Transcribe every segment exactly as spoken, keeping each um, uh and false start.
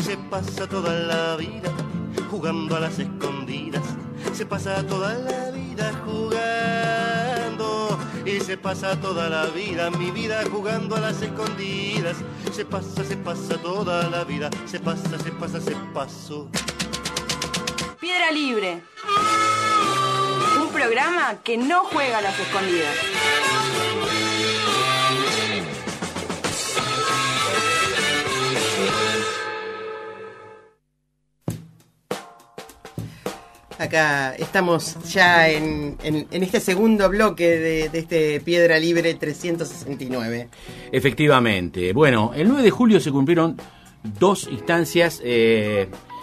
se pasa toda la vida jugando a las escondidas, se pasa toda la vida jugando, y se pasa toda la vida, mi vida jugando a las escondidas, se pasa, se pasa toda la vida, se pasa, se pasa, se pasó. Piedra Libre, un programa que no juega a las escondidas. Acá estamos ya en, en, en este segundo bloque de, de este Piedra Libre trescientos sesenta y nueve. Efectivamente. Bueno, el nueve de julio se cumplieron dos instancias eh,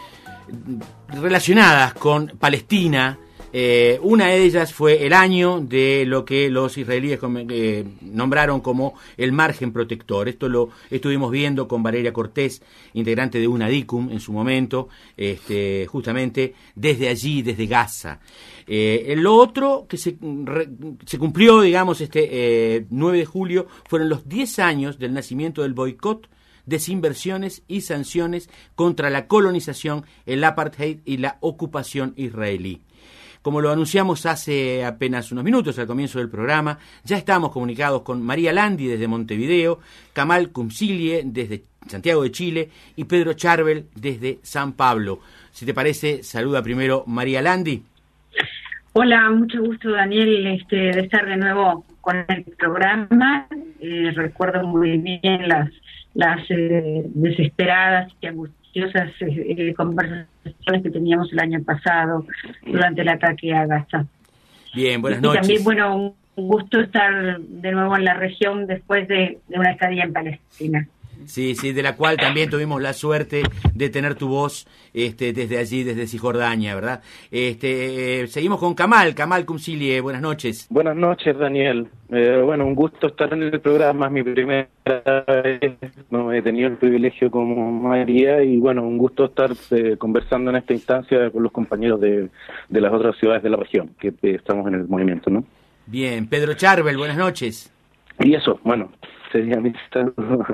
relacionadas con Palestina. Eh, una de ellas fue el año de lo que los israelíes eh, nombraron como el margen protector. Esto lo estuvimos viendo con Valeria Cortés, integrante de UNADICUM en su momento, este, justamente desde allí, desde Gaza. Eh, lo otro que se, re, se cumplió, digamos, este eh, nueve de julio, fueron los diez años del nacimiento del boicot, desinversiones y sanciones contra la colonización, el apartheid y la ocupación israelí. Como lo anunciamos hace apenas unos minutos al comienzo del programa, ya estamos comunicados con María Landi desde Montevideo, Kamal Kumsilie desde Santiago de Chile y Pedro Charbel desde San Pablo. Si te parece, saluda primero María Landi. Hola, mucho gusto, Daniel, este, de estar de nuevo con el programa. Eh, recuerdo muy bien las, las eh, desesperadas y angustiosas Eh, conversaciones que teníamos el año pasado durante el ataque a Gaza. Bien, buenas y noches. También, bueno, un gusto estar de nuevo en la región después de, de una estadía en Palestina. Sí, sí, de la cual también tuvimos la suerte de tener tu voz este, desde allí, desde Cisjordania, ¿verdad? Este, eh, seguimos con Kamal, Kamal Kumsilie, buenas noches. Buenas noches, Daniel. Eh, bueno, un gusto estar en el programa, es mi primera vez, no he tenido el privilegio como María, y bueno, un gusto estar eh, conversando en esta instancia con los compañeros de, de las otras ciudades de la región, que eh, estamos en el movimiento, ¿no? Bien, Pedro Charbel, buenas noches. Y eso, bueno, sería mi saludo.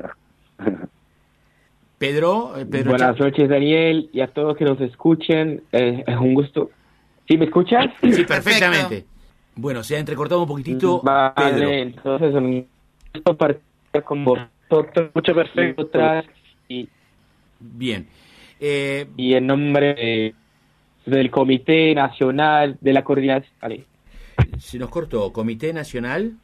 Pedro, eh, Pedro Buenas Char- noches, Daniel, y a todos que nos escuchen. Eh, es un gusto. ¿Sí me escuchas? Sí, perfectamente. Bueno, se ha entrecortado un poquitito, Vale, Pedro. entonces un gusto participar con vosotros. Mucho perfecto. Y, Bien. Eh, y en nombre de, del Comité Nacional de la Coordinación... Vale. se nos cortó, Comité Nacional,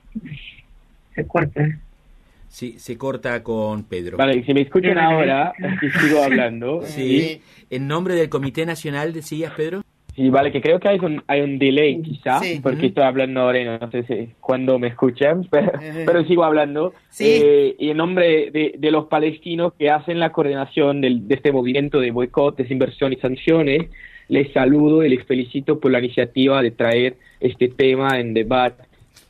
Se corta. sí, se corta con Pedro. Vale, si me escuchan ahora, si sigo hablando. Sí, en nombre del Comité Nacional, decías, Pedro. Sí, vale, que creo que hay un, hay un delay quizá, Sí. porque Ujú. estoy hablando ahora y no sé si, cuándo me escuchan, pero, pero sigo hablando. Sí. Eh, y en nombre de, de los palestinos que hacen la coordinación del, de este movimiento de boicot, desinversión y sanciones, les saludo y les felicito por la iniciativa de traer este tema en debate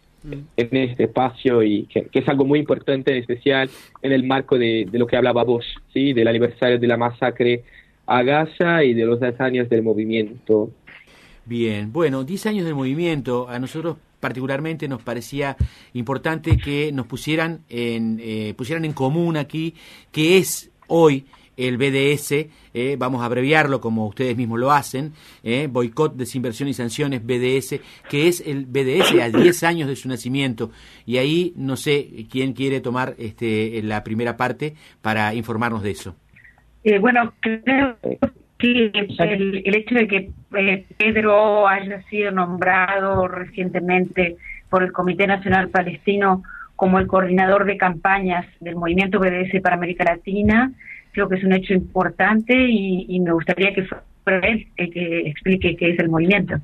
en este espacio, y que, que es algo muy importante, en especial en el marco de, de lo que hablaba vos, ¿sí? Del aniversario de la masacre a Gaza y de los diez años del movimiento. Bien, bueno, diez años del movimiento, a nosotros particularmente nos parecía importante que nos pusieran en, eh, pusieran en común aquí qué es hoy el B D S, eh, vamos a abreviarlo como ustedes mismos lo hacen, eh, Boicot, Desinversión y Sanciones, B D S, que es el B D S a diez años de su nacimiento. Y ahí no sé quién quiere tomar este, la primera parte para informarnos de eso. Eh, bueno, creo que el, el hecho de que eh, Pedro haya sido nombrado recientemente por el Comité Nacional Palestino como el coordinador de campañas del movimiento B D S para América Latina, creo que es un hecho importante, y, y me gustaría que fuera él el que explique qué es el movimiento.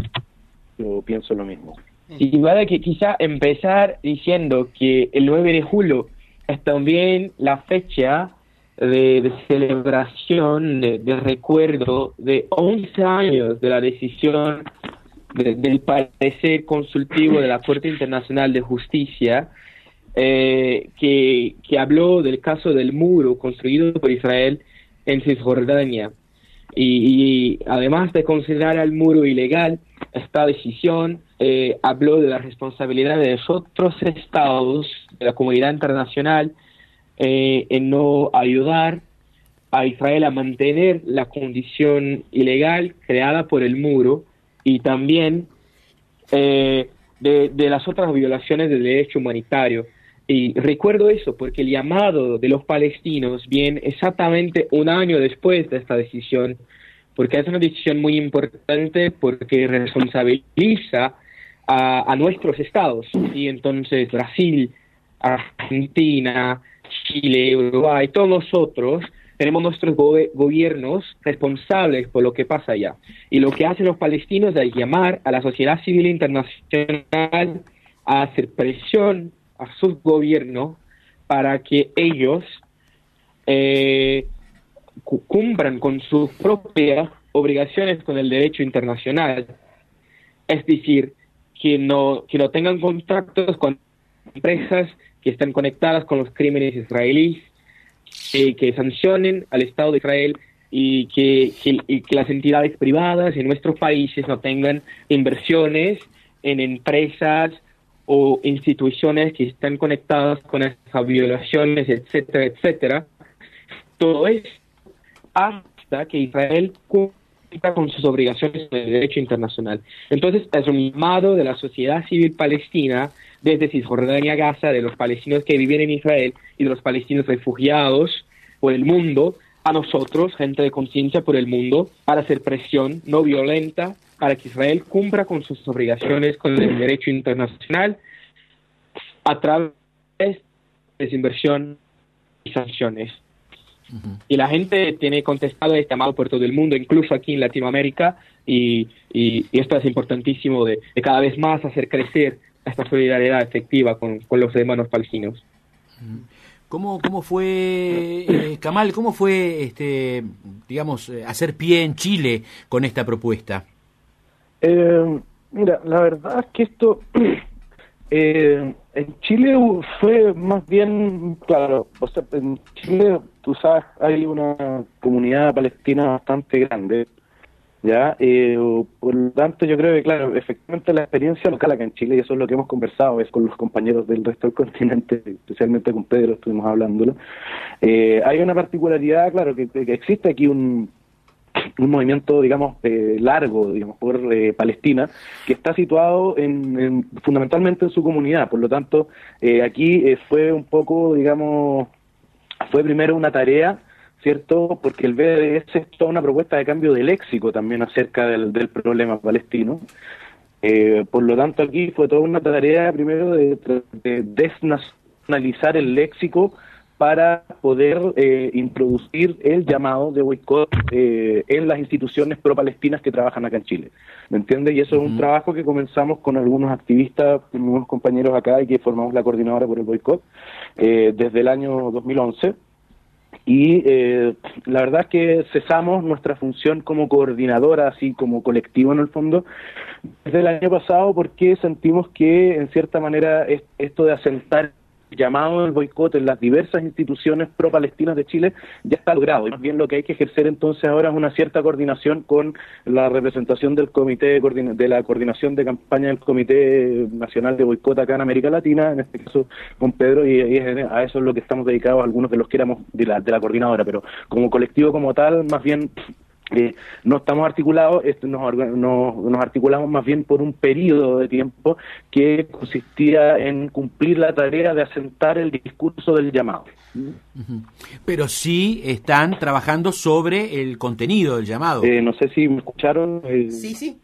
Yo pienso lo mismo. Sí, vale, que quizá empezar diciendo que el nueve de julio es también la fecha de, de celebración, de, de recuerdo de once años de la decisión de, del parecer consultivo de la Corte Internacional de Justicia, eh, que, que habló del caso del muro construido por Israel en Cisjordania. Y, y además de considerar al muro ilegal, esta decisión eh, habló de la responsabilidad de los otros estados, de la comunidad internacional, eh, en no ayudar a Israel a mantener la condición ilegal creada por el muro y también eh, de, de las otras violaciones del derecho humanitario. Y recuerdo eso porque el llamado de los palestinos viene exactamente un año después de esta decisión, porque es una decisión muy importante porque responsabiliza a, a nuestros estados, y entonces Brasil, Argentina, Chile, Uruguay, todos nosotros tenemos nuestros go gobiernos responsables por lo que pasa allá. Y lo que hacen los palestinos es llamar a la sociedad civil internacional a hacer presión a su gobierno para que ellos eh, cumplan con sus propias obligaciones con el derecho internacional. Es decir, que no, que no tengan contactos con empresas que están conectadas con los crímenes israelíes, eh, que sancionen al Estado de Israel y que, que, y que las entidades privadas en nuestros países no tengan inversiones en empresas o instituciones que están conectadas con esas violaciones, etcétera, etcétera. Todo eso hasta que Israel cumpla con sus obligaciones en el derecho internacional. Entonces, es un llamado de la sociedad civil palestina, desde Cisjordania, Gaza, de los palestinos que viven en Israel y de los palestinos refugiados por el mundo, a nosotros, gente de conciencia por el mundo, para hacer presión no violenta para que Israel cumpla con sus obligaciones con el derecho internacional a través de desinversión y sanciones. Uh-huh. Y la gente tiene contestado este llamado por todo el mundo, incluso aquí en Latinoamérica, y, y, y esto es importantísimo de, de cada vez más hacer crecer esta solidaridad efectiva con, con los hermanos palestinos. ¿Cómo, cómo fue, eh, Kamal, cómo fue, este, digamos, hacer pie en Chile con esta propuesta? Eh, mira, la verdad es que esto eh, en Chile fue más bien, claro, o sea, en Chile, tú sabes, hay una comunidad palestina bastante grande, ya, eh, por lo tanto yo creo que, claro, efectivamente la experiencia local acá en Chile, y eso es lo que hemos conversado, es con los compañeros del resto del continente, especialmente con Pedro, estuvimos hablándolo, eh, hay una particularidad, claro, que, que existe aquí un un movimiento, digamos, eh, largo, digamos, por eh, Palestina, que está situado en, en, fundamentalmente en su comunidad. Por lo tanto, eh, aquí eh, fue un poco, digamos, fue primero una tarea, ¿cierto? Porque el B D S es toda una propuesta de cambio de léxico también acerca del, del problema palestino. Eh, por lo tanto, aquí fue toda una tarea primero de, de desnacionalizar el léxico para poder eh, introducir el llamado de boicot eh, en las instituciones pro-palestinas que trabajan acá en Chile. ¿Me entiendes? Y eso uh-huh. es un trabajo que comenzamos con algunos activistas, con algunos compañeros acá, y que formamos la coordinadora por el boicot eh, desde el año dos mil once. Y eh, la verdad es que cesamos nuestra función como coordinadora, así como colectivo en el fondo, desde el año pasado, porque sentimos que, en cierta manera, es, esto de asentar llamado del boicot en las diversas instituciones pro-palestinas de Chile ya está logrado. Y más bien lo que hay que ejercer entonces ahora es una cierta coordinación con la representación del comité de, de la coordinación de campaña del Comité Nacional de Boicot acá en América Latina, en este caso con Pedro, y, y a eso es lo que estamos dedicados algunos de los que éramos de la, de la coordinadora, pero como colectivo como tal, más bien Eh, no estamos articulados, este, nos, nos, nos articulamos más bien por un periodo de tiempo que consistía en cumplir la tarea de asentar el discurso del llamado. Uh-huh. Pero sí están trabajando sobre el contenido del llamado. Eh, no sé si me escucharon. Eh... Sí, sí.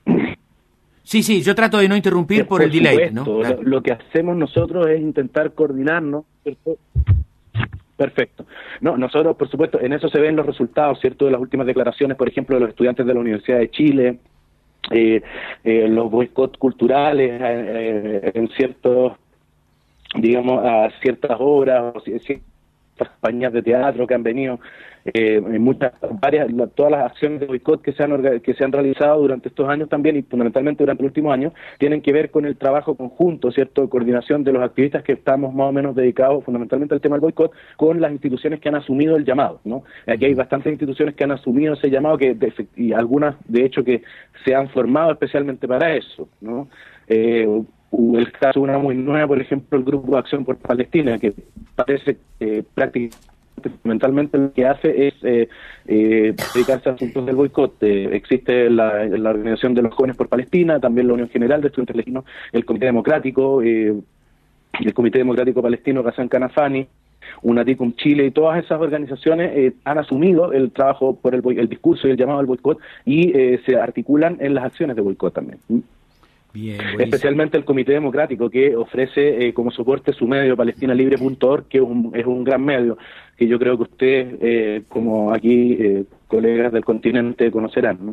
Sí, sí, yo trato de no interrumpir por, por el delay, supuesto, ¿no? Claro. Lo, lo que hacemos nosotros es intentar coordinarnos, ¿cierto? Perfecto. No, nosotros, por supuesto, en eso se ven los resultados, ¿cierto?, de las últimas declaraciones, por ejemplo, de los estudiantes de la Universidad de Chile, eh, eh, los boicots culturales eh, en ciertos, digamos, a ciertas obras, o ciertas campañas de teatro que han venido, eh, muchas, varias, la, todas las acciones de boicot que se han que se han realizado durante estos años también, y fundamentalmente durante el último año, tienen que ver con el trabajo conjunto, cierto, de coordinación de los activistas que estamos más o menos dedicados fundamentalmente al tema del boicot, con las instituciones que han asumido el llamado, ¿no? Aquí hay bastantes instituciones que han asumido ese llamado, que de, y algunas, de hecho, que se han formado especialmente para eso, ¿no? Eh, el caso de una muy nueva, por ejemplo, el Grupo de Acción por Palestina, que parece eh, prácticamente fundamentalmente lo que hace es eh, eh, dedicarse a asuntos del boicot. Eh, existe la, la Organización de los Jóvenes por Palestina, también la Unión General de Estudiantes Palestinos, el Comité Democrático, eh, el Comité Democrático Palestino, Ghassan Kanafani, UNATICUM Chile, y todas esas organizaciones eh, han asumido el trabajo por el, el discurso y el llamado al boicot, y eh, se articulan en las acciones de boicot también. Bien, especialmente el Comité Democrático, que ofrece eh, como soporte su medio palestina libre punto org, que es un, es un gran medio que yo creo que ustedes, eh, como aquí eh, colegas del continente, conocerán, ¿no?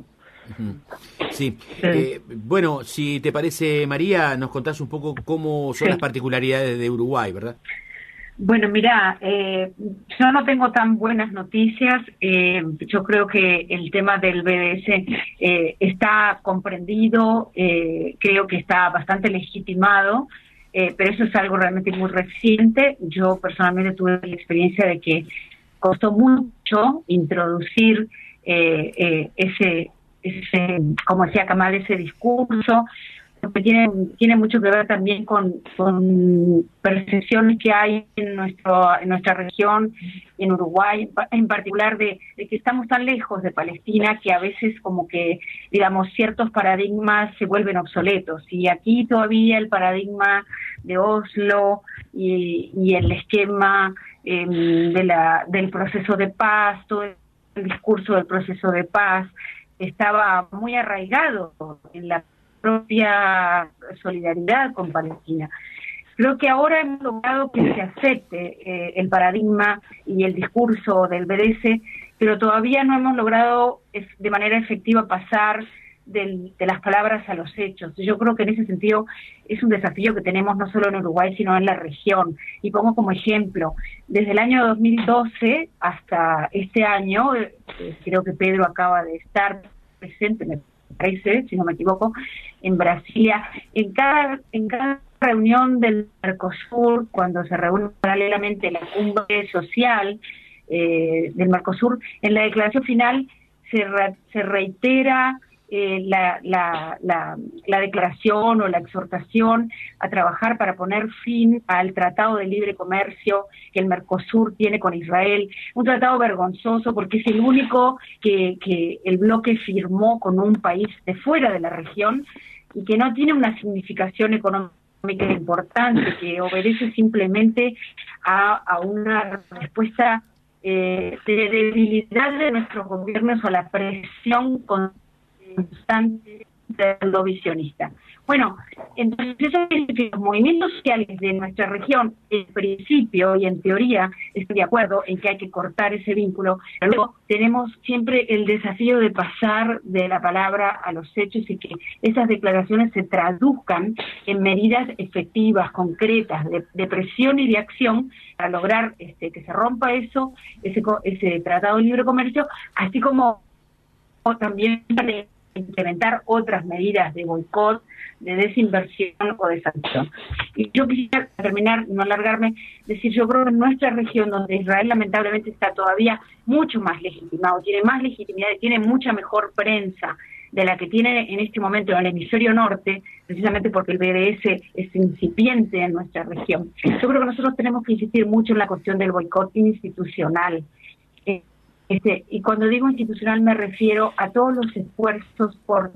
Sí. Eh, bueno, si te parece, María, nos contás un poco cómo son sí. las particularidades de Uruguay, ¿verdad? Bueno, mira, eh, yo no tengo tan buenas noticias. Eh, yo creo que el tema del B D S eh, está comprendido, eh, creo que está bastante legitimado, eh, pero eso es algo realmente muy reciente. Yo personalmente tuve la experiencia de que costó mucho introducir eh, eh, ese, ese, como decía Kamal, ese discurso, porque tiene, tiene mucho que ver también con, con percepciones que hay en nuestro en nuestra región, en Uruguay, en particular de, de que estamos tan lejos de Palestina que a veces como que, digamos, ciertos paradigmas se vuelven obsoletos. Y aquí todavía el paradigma de Oslo y, y el esquema eh, de la, del proceso de paz, todo el discurso del proceso de paz, estaba muy arraigado en la propia solidaridad con Palestina. Creo que ahora hemos logrado que se acepte eh, el paradigma y el discurso del B D S, pero todavía no hemos logrado es, de manera efectiva pasar del, de las palabras a los hechos. Yo creo que en ese sentido es un desafío que tenemos no solo en Uruguay, sino en la región. Y pongo como ejemplo, desde el año dos mil doce hasta este año, eh, creo que Pedro acaba de estar presente, me parece, si no me equivoco, en Brasilia, en cada, en cada reunión del Mercosur, cuando se reúne paralelamente la cumbre social eh, del Mercosur, en la declaración final se, re, se reitera eh, la, la, la, la declaración o la exhortación a trabajar para poner fin al Tratado de Libre Comercio que el Mercosur tiene con Israel, un tratado vergonzoso porque es el único que, que el bloque firmó con un país de fuera de la región y que no tiene una significación económica importante, que obedece simplemente a, a una respuesta eh, de debilidad de nuestros gobiernos o la presión constante del visionista. Bueno, entonces eso es que los movimientos sociales de nuestra región, en principio y en teoría, estoy de acuerdo en que hay que cortar ese vínculo, pero luego tenemos siempre el desafío de pasar de la palabra a los hechos y que esas declaraciones se traduzcan en medidas efectivas, concretas, de, de presión y de acción para lograr este, que se rompa eso, ese, ese tratado de libre comercio, así como o también para implementar otras medidas de boicot, de desinversión o de sanción. Y yo quisiera terminar, no alargarme, decir, yo creo que en nuestra región, donde Israel lamentablemente está todavía mucho más legitimado, tiene más legitimidad y tiene mucha mejor prensa de la que tiene en este momento en el hemisferio norte, precisamente porque el B D S es incipiente en nuestra región. Yo creo que nosotros tenemos que insistir mucho en la cuestión del boicot institucional. Este, y cuando digo institucional me refiero a todos los esfuerzos por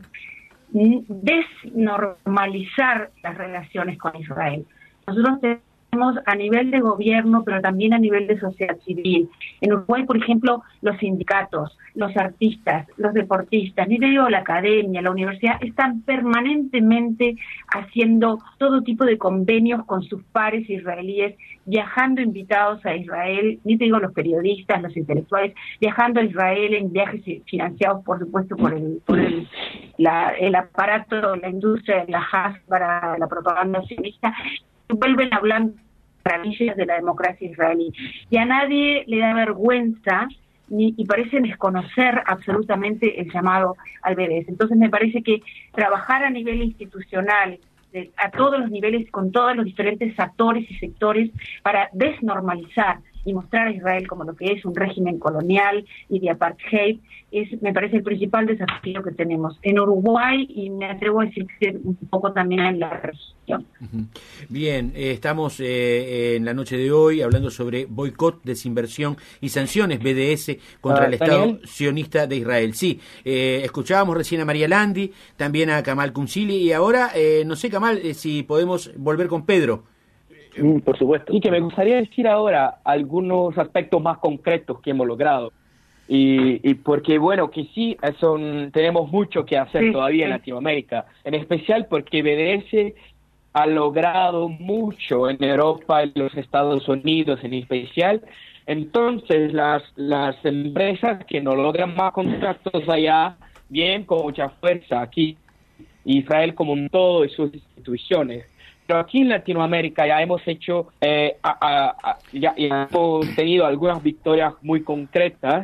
desnormalizar las relaciones con Israel. Nosotros tenemos a nivel de gobierno, pero también a nivel de sociedad civil. En Uruguay, por ejemplo, los sindicatos, los artistas, los deportistas, ni te digo la academia, la universidad, están permanentemente haciendo todo tipo de convenios con sus pares israelíes, viajando invitados a Israel, ni te digo los periodistas, los intelectuales, viajando a Israel en viajes financiados, por supuesto, por el, por el, la, el aparato, la industria de la Haas para la propaganda sionista, vuelven hablando maravillas de la democracia israelí. Y a nadie le da vergüenza ni, y parecen desconocer absolutamente el llamado al B D S. Entonces me parece que trabajar a nivel institucional, de, a todos los niveles, con todos los diferentes actores y sectores, para desnormalizar y mostrar a Israel como lo que es un régimen colonial y de apartheid, es, me parece, el principal desafío que tenemos en Uruguay y me atrevo a decir que un poco también en la región. Bien, eh, estamos eh, en la noche de hoy hablando sobre boicot, desinversión y sanciones B D S contra uh, el Estado Daniel. sionista de Israel. Sí, eh, escuchábamos recién a María Landi, también a Kamal Kumsili y ahora, eh, no sé, Kamal, eh, si podemos volver con Pedro. Mm, por supuesto. Y que me gustaría decir ahora algunos aspectos más concretos que hemos logrado. Y, y porque, bueno, que sí, son, tenemos mucho que hacer sí, todavía sí. en Latinoamérica, en especial porque B D S ha logrado mucho en Europa, en los Estados Unidos en especial. Entonces, las, las empresas que no logran más contratos allá, vienen con mucha fuerza aquí, Israel como un todo y sus instituciones. Pero aquí en Latinoamérica ya hemos hecho, eh, a, a, a, ya, ya hemos tenido algunas victorias muy concretas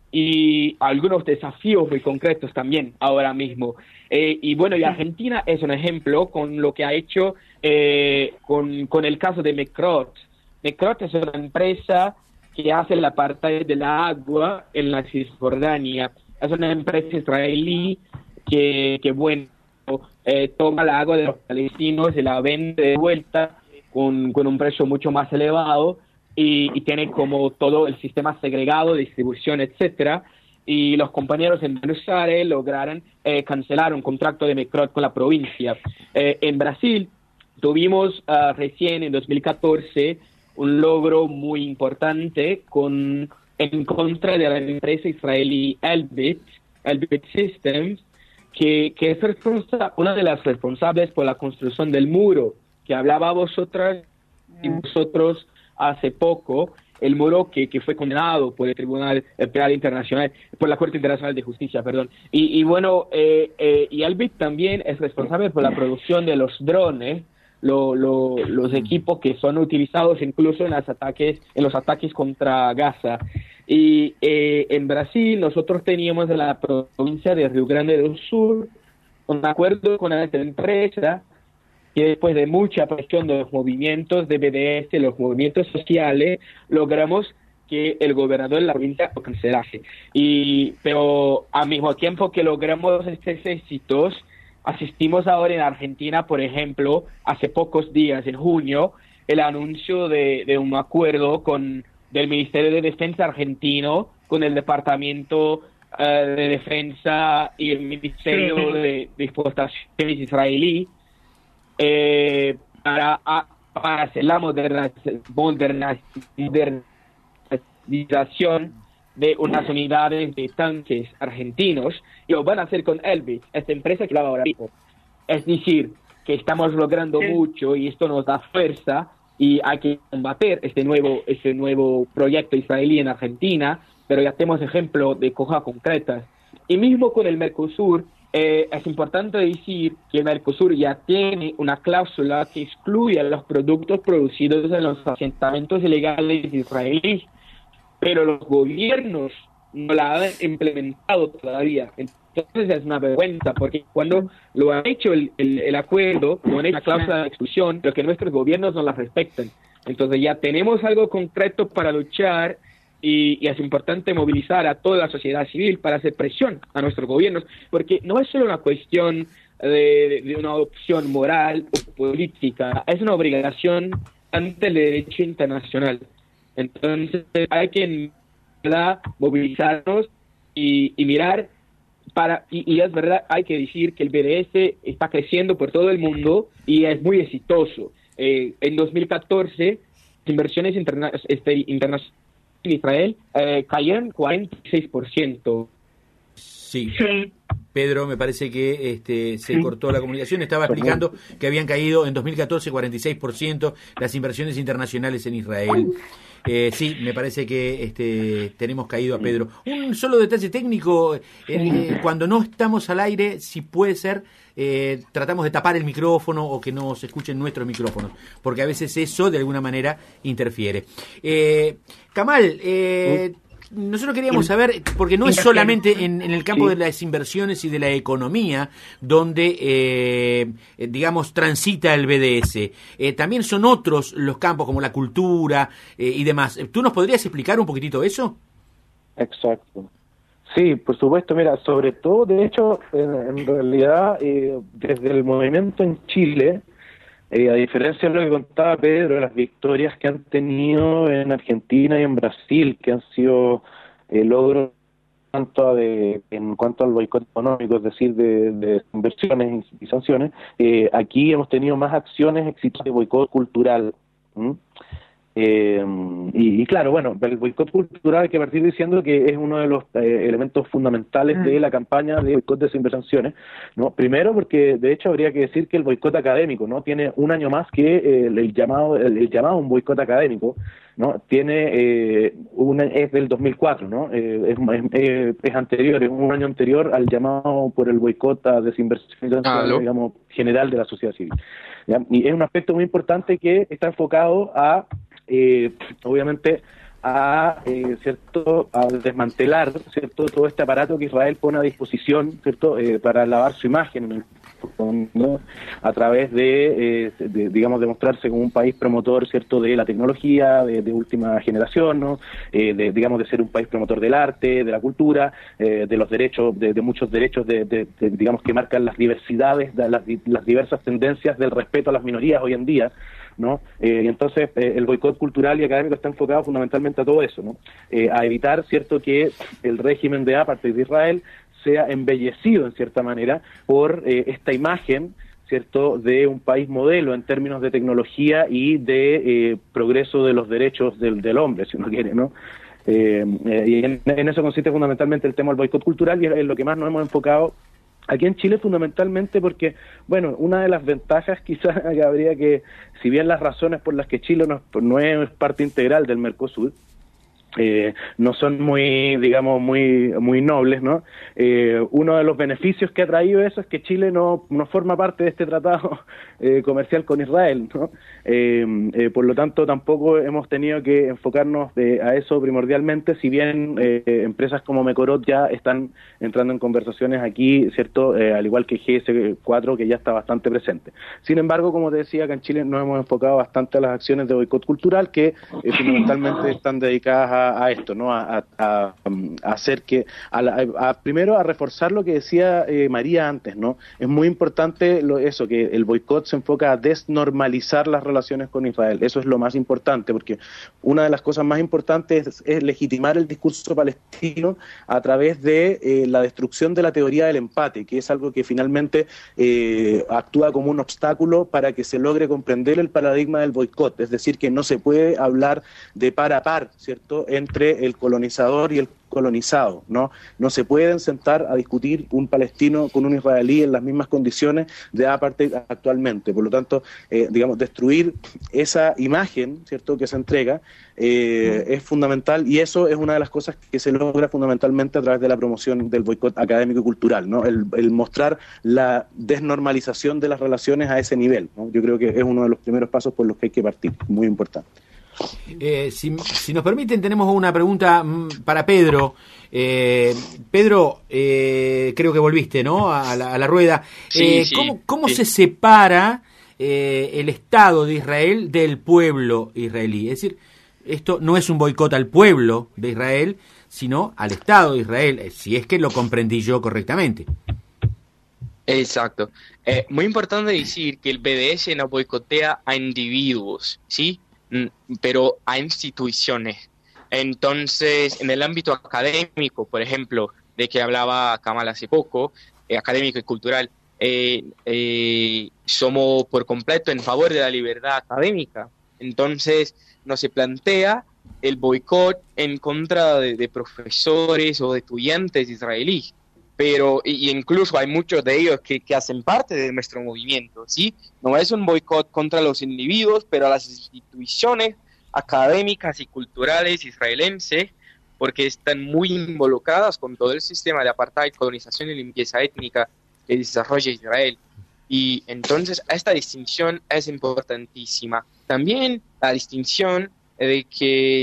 y algunos desafíos muy concretos también ahora mismo. Eh, y bueno, y Argentina es un ejemplo con lo que ha hecho eh, con, con el caso de Mecrot. Mecrot es una empresa que hace el apartheid de la agua en la Cisjordania. Es una empresa israelí que, que bueno, eh, toma el agua de los palestinos y la vende de vuelta con, con un precio mucho más elevado. Y, y tiene como todo el sistema segregado de distribución, etcétera, y los compañeros en Buenos Aires lograron eh, cancelar un contrato de Mecrot con la provincia. Eh, en Brasil tuvimos uh, recién en dos mil catorce un logro muy importante con en contra de la empresa israelí Elbit, Elbit Systems, que, que es responsa- una de las responsables por la construcción del muro, que hablaba vosotras y vosotros hace poco, el muro que, que fue condenado por el Tribunal Penal Internacional, por la Corte Internacional de Justicia, perdón. Y, y bueno, eh, eh, y Elbit también es responsable por la producción de los drones, lo, lo, los equipos que son utilizados incluso en los ataques, en los ataques contra Gaza. Y eh, en Brasil nosotros teníamos en la provincia de Río Grande do Sul un acuerdo con esta empresa que después de mucha presión de los movimientos de B D S, los movimientos sociales, logramos que el gobernador de la provincia lo cancelase. Y, pero al mismo tiempo que logramos estos éxitos, asistimos ahora en Argentina, por ejemplo, hace pocos días, en junio, el anuncio de, de un acuerdo con del Ministerio de Defensa argentino con el Departamento uh, de Defensa y el Ministerio de, de Exportaciones israelí, Eh, para, a, para hacer la moderna, moderna, modernización de unas unidades de tanques argentinos, y lo van a hacer con Elbit, esta empresa que lo ahora mismo. Es decir, que estamos logrando sí. mucho y esto nos da fuerza y hay que combatir este nuevo, este nuevo proyecto israelí en Argentina, pero ya tenemos ejemplos de cosas concretas. Y mismo con el Mercosur, Eh, es importante decir que el Mercosur ya tiene una cláusula que excluye a los productos producidos en los asentamientos ilegales israelíes, pero los gobiernos no la han implementado todavía. Entonces es una vergüenza, porque cuando lo ha hecho el, el, el acuerdo, lo han hecho la cláusula de exclusión, pero que nuestros gobiernos no la respetan. Entonces ya tenemos algo concreto para luchar. Y, y es importante movilizar a toda la sociedad civil para hacer presión a nuestros gobiernos, porque no es solo una cuestión de, de una opción moral o política, es una obligación ante el derecho internacional. Entonces hay que ¿verdad? movilizarnos y, y mirar para y, y es verdad, hay que decir que el B D S está creciendo por todo el mundo y es muy exitoso. Eh, en dos mil catorce, inversiones interna- este, internacionales en Israel eh, cayeron cuarenta y seis por ciento. Sí. sí. Pedro, me parece que este, se sí. cortó la comunicación. Estaba explicando que habían caído en dos mil catorce cuarenta y seis por ciento las inversiones internacionales en Israel. Eh, sí, me parece que este, tenemos caído a Pedro. Un solo detalle técnico, eh, cuando no estamos al aire, si puede ser, eh, tratamos de tapar el micrófono o que no se escuchen nuestros micrófonos, porque a veces eso de alguna manera interfiere. Eh, Kamal, eh, nosotros queríamos saber, porque no es solamente en, en el campo de las inversiones y de la economía donde, eh, digamos, transita el B D S. Eh, también son otros los campos como la cultura eh, y demás. ¿Tú nos podrías explicar un poquitito eso? Exacto. Sí, por supuesto. Mira, sobre todo, de hecho, en, en realidad, eh, desde el movimiento en Chile, Eh, a diferencia de lo que contaba Pedro, las victorias que han tenido en Argentina y en Brasil, que han sido eh, logros tanto de, en cuanto al boicot económico, es decir, de, de inversiones y sanciones, eh, aquí hemos tenido más acciones exitosas de boicot cultural. ¿Mm? Eh, y, y claro, bueno, el boicot cultural hay que partir diciendo que es uno de los eh, elementos fundamentales de la campaña de boicot de desinversiones, ¿no? Primero porque de hecho habría que decir que el boicot académico, ¿no? Tiene un año más que eh, el, el llamado el, el llamado un boicot académico, ¿no? Tiene eh, una, es del dos mil cuatro, ¿no? Eh, es, es, es anterior, es un año anterior al llamado por el boicot a desinversiones, digamos, general de la sociedad civil, ¿ya? Y es un aspecto muy importante que está enfocado a Eh, obviamente a eh, cierto a desmantelar cierto todo este aparato que Israel pone a disposición, cierto eh, para lavar su imagen en el fondo, a través de, eh, de digamos demostrarse como un país promotor, cierto, de la tecnología de, de última generación, ¿no? Eh, de, digamos de ser un país promotor del arte, de la cultura, eh, de los derechos, de, de muchos derechos de, de, de digamos que marcan las diversidades, de las, las diversas tendencias del respeto a las minorías hoy en día, ¿no? Eh, y entonces eh, el boicot cultural y académico está enfocado fundamentalmente a todo eso, ¿no? Eh, a evitar, cierto, que el régimen de apartheid de Israel sea embellecido en cierta manera por eh, esta imagen, cierto, de un país modelo en términos de tecnología y de eh, progreso de los derechos del, del hombre, si uno quiere, ¿no? Eh, eh, y en, en eso consiste fundamentalmente el tema del boicot cultural, y es en lo que más nos hemos enfocado aquí en Chile, fundamentalmente porque, bueno, una de las ventajas quizás que habría que, si bien las razones por las que Chile no, no es parte integral del Mercosur, eh, no son muy, digamos, muy muy nobles, ¿no? Eh, uno de los beneficios que ha traído eso es que Chile no, no forma parte de este tratado eh, comercial con Israel, ¿no? Eh, eh, por lo tanto, tampoco hemos tenido que enfocarnos de, a eso primordialmente, si bien eh, empresas como Mecorot ya están entrando en conversaciones aquí, ¿cierto? Eh, al igual que G S cuatro, que ya está bastante presente. Sin embargo, como te decía, acá en Chile nos hemos enfocado bastante a las acciones de boicot cultural, que eh, fundamentalmente están dedicadas a A, a esto, ¿no? A, a, a hacer que, a la, a, primero a reforzar lo que decía eh, María antes, ¿no? Es muy importante lo, eso, que el boicot se enfoca a desnormalizar las relaciones con Israel. Eso es lo más importante, porque una de las cosas más importantes es, es legitimar el discurso palestino a través de eh, la destrucción de la teoría del empate, que es algo que finalmente eh, actúa como un obstáculo para que se logre comprender el paradigma del boicot. Es decir, que no se puede hablar de par a par, ¿cierto?, entre el colonizador y el colonizado, ¿no? No se pueden sentar a discutir un palestino con un israelí en las mismas condiciones de apartheid actualmente. Por lo tanto, eh, digamos, destruir esa imagen, ¿cierto?, que se entrega eh, es fundamental, y eso es una de las cosas que se logra fundamentalmente a través de la promoción del boicot académico y cultural, ¿no? El, el mostrar la desnormalización de las relaciones a ese nivel, ¿no? Yo creo que es uno de los primeros pasos por los que hay que partir, muy importante. Eh, si, si nos permiten, tenemos una pregunta para Pedro. Eh, Pedro, eh, creo que volviste, ¿no?, a la, a la rueda. Sí, eh, sí, ¿Cómo, cómo sí. se separa eh, el Estado de Israel del pueblo israelí? Es decir, esto no es un boicot al pueblo de Israel, sino al Estado de Israel, si es que lo comprendí yo correctamente. Exacto. Eh, muy importante decir que el B D S no boicotea a individuos, ¿sí?, pero a instituciones. Entonces, en el ámbito académico, por ejemplo, de que hablaba Kamal hace poco, eh, académico y cultural, eh, eh, somos por completo en favor de la libertad académica. Entonces, no se plantea el boicot en contra de, de profesores o de estudiantes israelíes, pero y incluso hay muchos de ellos que, que hacen parte de nuestro movimiento, ¿sí? No es un boicot contra los individuos, pero a las instituciones académicas y culturales israelenses, porque están muy involucradas con todo el sistema de apartheid, colonización y limpieza étnica que desarrolla Israel. Y entonces esta distinción es importantísima. También la distinción de que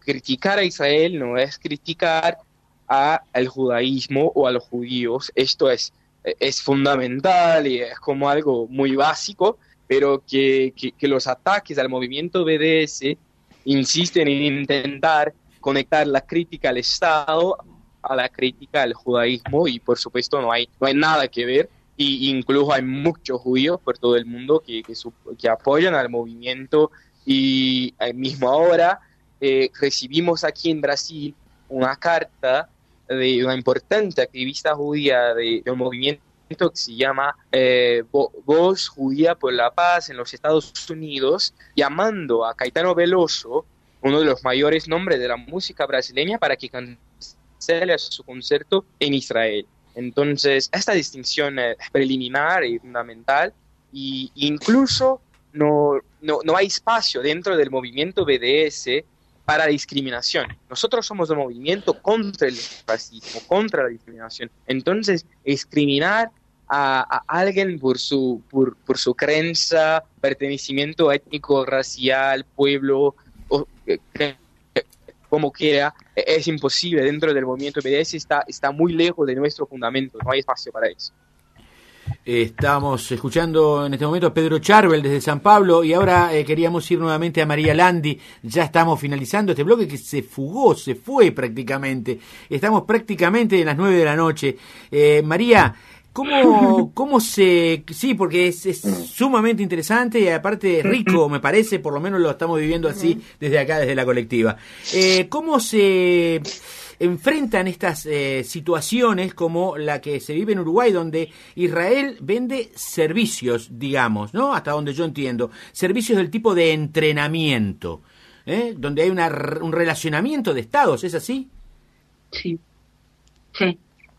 criticar a Israel no es criticar a el judaísmo o a los judíos. Esto es, es fundamental y es como algo muy básico, pero que, que, que los ataques al movimiento B D S insisten en intentar conectar la crítica al Estado a la crítica al judaísmo, y por supuesto no hay, no hay nada que ver, y incluso hay muchos judíos por todo el mundo que, que, que apoyan al movimiento, y mismo ahora eh, recibimos aquí en Brasil una carta de una importante activista judía de, de un movimiento que se llama eh, Voz Judía por la Paz en los Estados Unidos, llamando a Caetano Veloso, uno de los mayores nombres de la música brasileña, para que cancele su concierto en Israel. Entonces, esta distinción es preliminar y fundamental, y incluso no, no, no hay espacio dentro del movimiento B D S para discriminación. Nosotros somos un movimiento contra el racismo, contra la discriminación. Entonces, discriminar a, a alguien por su, por, por su creencia, pertenecimiento étnico, racial, pueblo, o, eh, como quiera, es imposible. Dentro del movimiento B D S está, está muy lejos de nuestro fundamento, no hay espacio para eso. Estamos escuchando en este momento a Pedro Charbel desde San Pablo, y ahora eh, queríamos ir nuevamente a María Landi. Ya estamos finalizando este bloque que se fugó, se fue prácticamente. Estamos prácticamente en las nueve de la noche. Eh, María, ¿cómo, cómo se...? Sí, porque es, es sumamente interesante y aparte rico, me parece, por lo menos lo estamos viviendo así desde acá, desde la colectiva. Eh, ¿Cómo se enfrentan estas eh, situaciones como la que se vive en Uruguay, donde Israel vende servicios, digamos, ¿no? Hasta donde yo entiendo, servicios del tipo de entrenamiento, ¿eh? Donde hay una, un relacionamiento de estados, ¿es así? Sí, sí.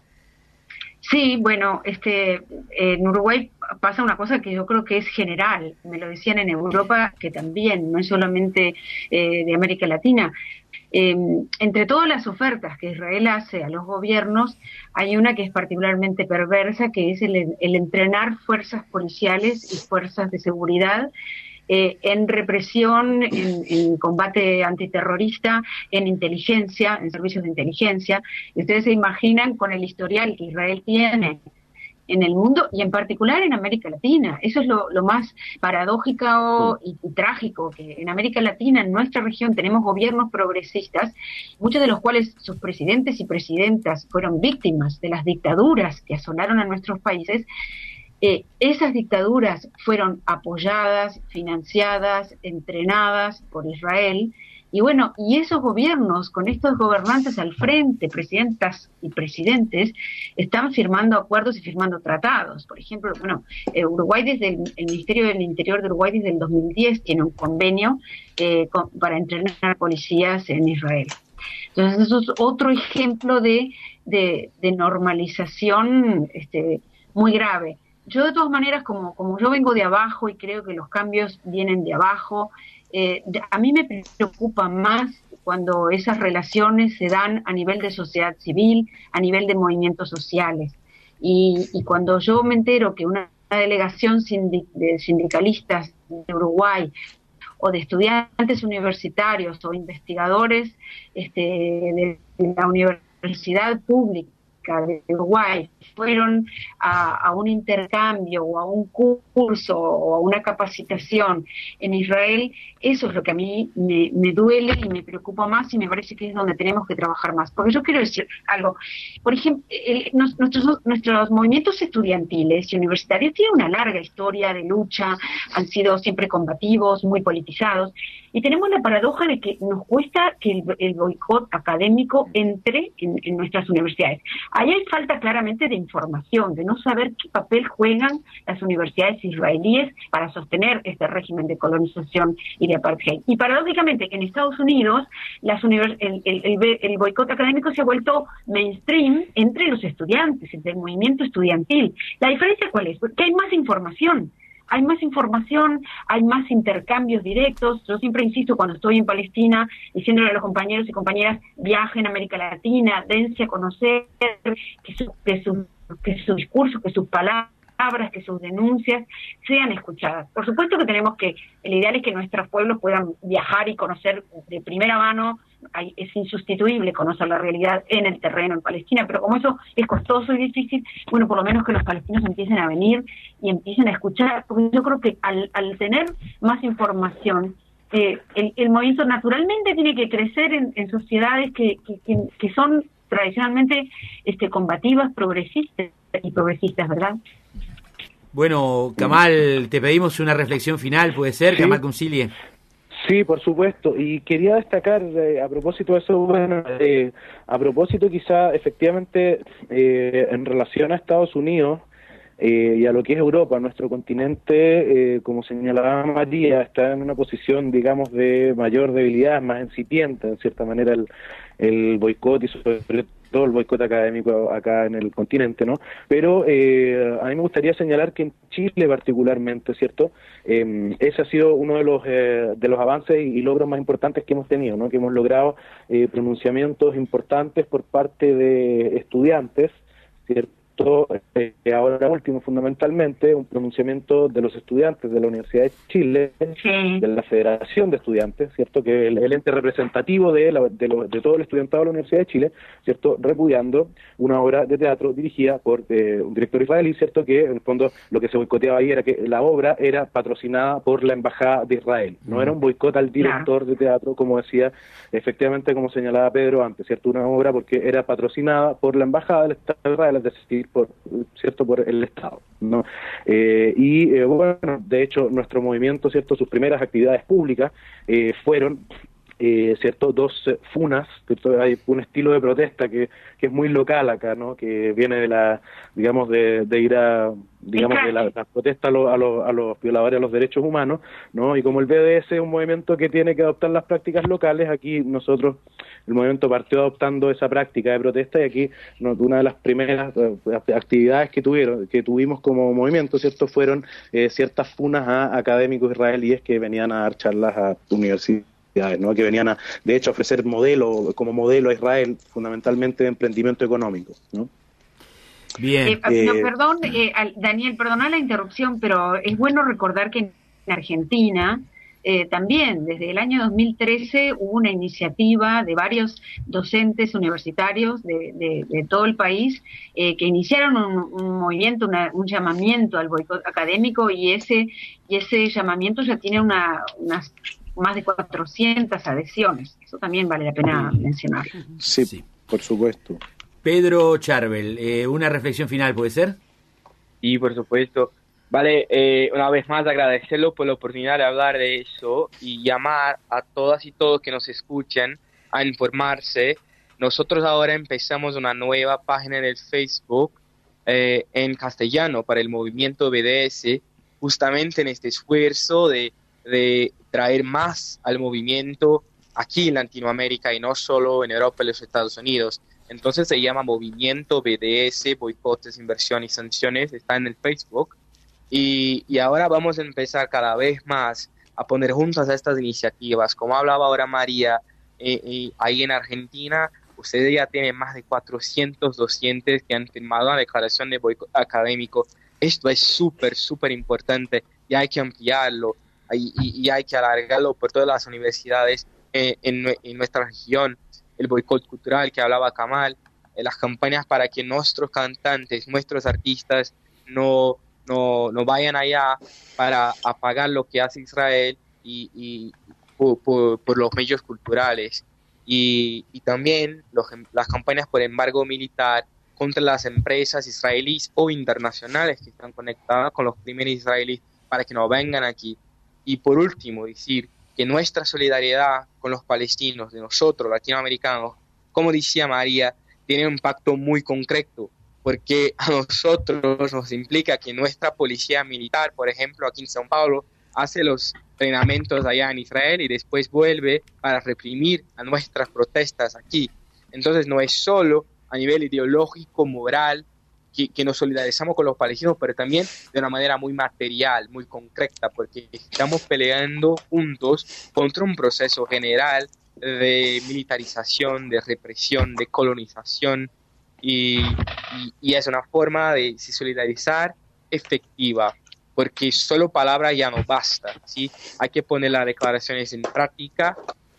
Sí, bueno, este, en Uruguay pasa una cosa que yo creo que es general, me lo decían en Europa, que también, no es solamente eh, de América Latina. Eh, entre todas las ofertas que Israel hace a los gobiernos, hay una que es particularmente perversa, que es el, el entrenar fuerzas policiales y fuerzas de seguridad eh, en represión, en, en combate antiterrorista, en inteligencia, en servicios de inteligencia. Y ustedes se imaginan con el historial que Israel tiene en el mundo y en particular en América Latina. Eso es lo, lo más paradójico y, y trágico, que en América Latina, en nuestra región, tenemos gobiernos progresistas, muchos de los cuales sus presidentes y presidentas fueron víctimas de las dictaduras que asolaron a nuestros países. Eh, esas dictaduras fueron apoyadas, financiadas, entrenadas por Israel. Y bueno, y esos gobiernos, con estos gobernantes al frente, presidentas y presidentes, están firmando acuerdos y firmando tratados. Por ejemplo, bueno, eh, Uruguay desde el, el Ministerio del Interior de Uruguay desde el dos mil diez tiene un convenio eh, con, para entrenar policías en Israel. Entonces eso es otro ejemplo de, de, de normalización este, muy grave. Yo de todas maneras, como, como yo vengo de abajo y creo que los cambios vienen de abajo, Eh, a mí me preocupa más cuando esas relaciones se dan a nivel de sociedad civil, a nivel de movimientos sociales. Y, y cuando yo me entero que una delegación sindic- de sindicalistas de Uruguay o de estudiantes universitarios o investigadores este, de la universidad pública de Uruguay fueron a, a un intercambio o a un curso o a una capacitación en Israel, eso es lo que a mí me, me duele y me preocupa más, y me parece que es donde tenemos que trabajar más. Porque yo quiero decir algo, por ejemplo, el, nuestros, nuestros movimientos estudiantiles y universitarios tienen una larga historia de lucha, han sido siempre combativos, muy politizados, y tenemos la paradoja de que nos cuesta que el, el boicot académico entre en, en nuestras universidades. Ahí hay falta claramente de información, de no saber qué papel juegan las universidades israelíes para sostener este régimen de colonización y de apartheid. Y paradójicamente, en Estados Unidos, las univers- el, el, el, el boicot académico se ha vuelto mainstream entre los estudiantes, entre el movimiento estudiantil. ¿La diferencia cuál es? Porque hay más información. Hay más información, hay más intercambios directos. Yo siempre insisto cuando estoy en Palestina, diciéndole a los compañeros y compañeras, viajen a América Latina, dense a conocer, que su, que su, que su discurso, que sus palabras, que sus denuncias sean escuchadas. Por supuesto que tenemos que, el ideal es que nuestros pueblos puedan viajar y conocer de primera mano hay, es insustituible conocer la realidad en el terreno en Palestina, pero como eso es costoso y difícil, bueno, por lo menos que los palestinos empiecen a venir y empiecen a escuchar, porque yo creo que al, al tener más información, eh, el, el movimiento naturalmente tiene que crecer en, en sociedades que, que, que, que son tradicionalmente este, combativas, progresistas y progresistas, ¿verdad? Bueno, Kamal, te pedimos una reflexión final, ¿puede ser? Sí. Kamal Concilie. Sí, por supuesto. Y quería destacar, eh, a propósito de eso, bueno, eh, a propósito quizá efectivamente eh, en relación a Estados Unidos eh, y a lo que es Europa, nuestro continente, eh, como señalaba María, está en una posición, digamos, de mayor debilidad, más incipiente, en cierta manera, el, el boicot y sobre todo el boicot académico acá en el continente, ¿no? Pero eh, a mí me gustaría señalar que en Chile particularmente, ¿cierto? Eh, ese ha sido uno de los eh, de los avances y, y logros más importantes que hemos tenido, ¿no? Que hemos logrado eh, pronunciamientos importantes por parte de estudiantes, ¿cierto? Eh, ahora último, fundamentalmente, un pronunciamiento de los estudiantes de la Universidad de Chile, sí. de la Federación de Estudiantes, ¿cierto? Que el, el ente representativo de, la, de, lo, de todo el estudiantado de la Universidad de Chile, ¿cierto? Repudiando una obra de teatro dirigida por eh, un director israelí, ¿cierto? Que en el fondo lo que se boicoteaba ahí era que la obra era patrocinada por la Embajada de Israel, no era un boicot al director de teatro, como decía, efectivamente, como señalaba Pedro antes, ¿cierto? Una obra porque era patrocinada por la Embajada del Estado de Israel, es decir, por cierto por el Estado, ¿no? Eh, y eh, bueno, de hecho nuestro movimiento, cierto, sus primeras actividades públicas eh, fueron eh, cierto dos eh, funas, ¿cierto? Hay un estilo de protesta que, que es muy local acá, ¿no? Que viene de la, digamos, de, de ir a digamos de la, la protesta a, lo, a, lo, a los violadores de los derechos humanos, ¿no? Y como el B D S es un movimiento que tiene que adoptar las prácticas locales, aquí nosotros, el movimiento partió adoptando esa práctica de protesta y aquí no, una de las primeras uh, actividades que tuvieron, que tuvimos como movimiento, ¿cierto? Fueron eh, ciertas funas a académicos israelíes que venían a dar charlas a universidades, ¿no? Que venían a, de hecho, a ofrecer modelo, como modelo a Israel, fundamentalmente de emprendimiento económico, ¿no? Bien. Eh, eh, no, perdón, eh, Daniel, perdona la interrupción, pero es bueno recordar que en Argentina eh, también desde el año dos mil trece hubo una iniciativa de varios docentes universitarios de, de, de todo el país eh, que iniciaron un, un movimiento, una, un llamamiento al boicot académico y ese y ese llamamiento ya tiene una, unas más de cuatrocientas adhesiones. Eso también vale la pena mencionar. Sí, sí, por supuesto. Pedro Charbel, eh, una reflexión final, ¿puede ser? Sí, por supuesto. Vale, eh, una vez más agradecerlo por la oportunidad de hablar de eso y llamar a todas y todos que nos escuchen a informarse. Nosotros ahora empezamos una nueva página en el Facebook eh, en castellano para el movimiento B D S, justamente en este esfuerzo de, de traer más al movimiento aquí en Latinoamérica y no solo en Europa y los Estados Unidos. Entonces se llama Movimiento B D S, Boicotes, Inversión y Sanciones, está en el Facebook. Y, y ahora vamos a empezar cada vez más a poner juntas a estas iniciativas. Como hablaba ahora María, eh, eh, ahí en Argentina, ustedes ya tienen más de cuatrocientos docentes que han firmado la declaración de boicot académico. Esto es súper, súper importante y hay que ampliarlo y, y, y hay que alargarlo por todas las universidades eh, en, en nuestra región. El boicot cultural que hablaba Kamal, eh, las campañas para que nuestros cantantes, nuestros artistas no, no, no vayan allá para apagar lo que hace Israel y, y por, por, por los medios culturales. Y, y también los, las campañas por embargo militar contra las empresas israelíes o internacionales que están conectadas con los crímenes israelíes para que no vengan aquí. Y por último, decir que nuestra solidaridad con los palestinos, de nosotros, latinoamericanos, como decía María, tiene un impacto muy concreto, porque a nosotros nos implica que nuestra policía militar, por ejemplo, aquí en São Paulo, hace los entrenamientos allá en Israel y después vuelve para reprimir a nuestras protestas aquí. Entonces no es solo a nivel ideológico, moral, Que, que nos solidarizamos con los palestinos, pero también de una manera muy material, muy concreta, porque estamos peleando juntos contra un proceso general de militarización, de represión, de colonización, y, y, y es una forma de solidarizar efectiva, porque solo palabra ya no basta, ¿sí? Hay que poner las declaraciones en práctica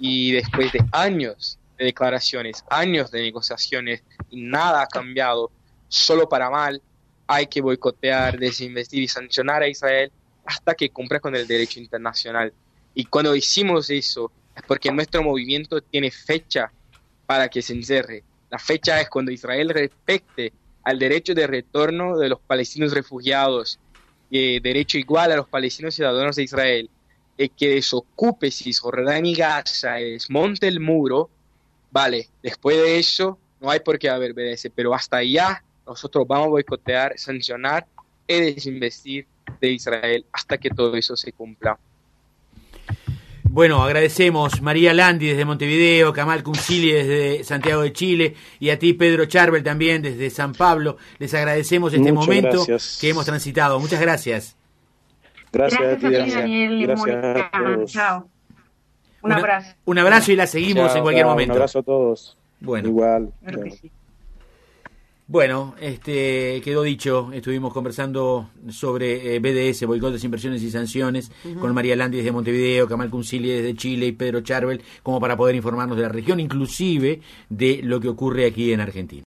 y después de años de declaraciones, años de negociaciones, y nada ha cambiado, solo para mal, hay que boicotear, desinvestir y sancionar a Israel hasta que cumpla con el derecho internacional. Y cuando hicimos eso, es porque nuestro movimiento tiene fecha para que se encerre. La fecha es cuando Israel respete al derecho de retorno de los palestinos refugiados, eh, derecho igual a los palestinos ciudadanos de Israel, eh, que desocupe Cisjordania y Gaza, eh, desmonte el muro. Vale, después de eso no hay por qué haber B D S, pero hasta allá nosotros vamos a boicotear, sancionar y desinvestir de Israel hasta que todo eso se cumpla. Bueno, agradecemos María Landi desde Montevideo, Kamal Kuncili desde Santiago de Chile y a ti, Pedro Charbel, también desde San Pablo. Les agradecemos este Muchas momento gracias. que hemos transitado. Muchas gracias. Gracias, Gracias a ti, gracias. Daniel y Gracias Mónica. a todos. Chao. Un Una- abrazo. Un abrazo y la seguimos Chao, en cualquier chao, momento. Un abrazo a todos. Bueno. Igual. Claro que Chao. sí. Bueno, este quedó dicho, estuvimos conversando sobre eh, B D S, boicotes, inversiones y sanciones, uh-huh. con María Landi desde Montevideo, Kamal Kuncili desde Chile y Pedro Charbel, como para poder informarnos de la región, inclusive de lo que ocurre aquí en Argentina.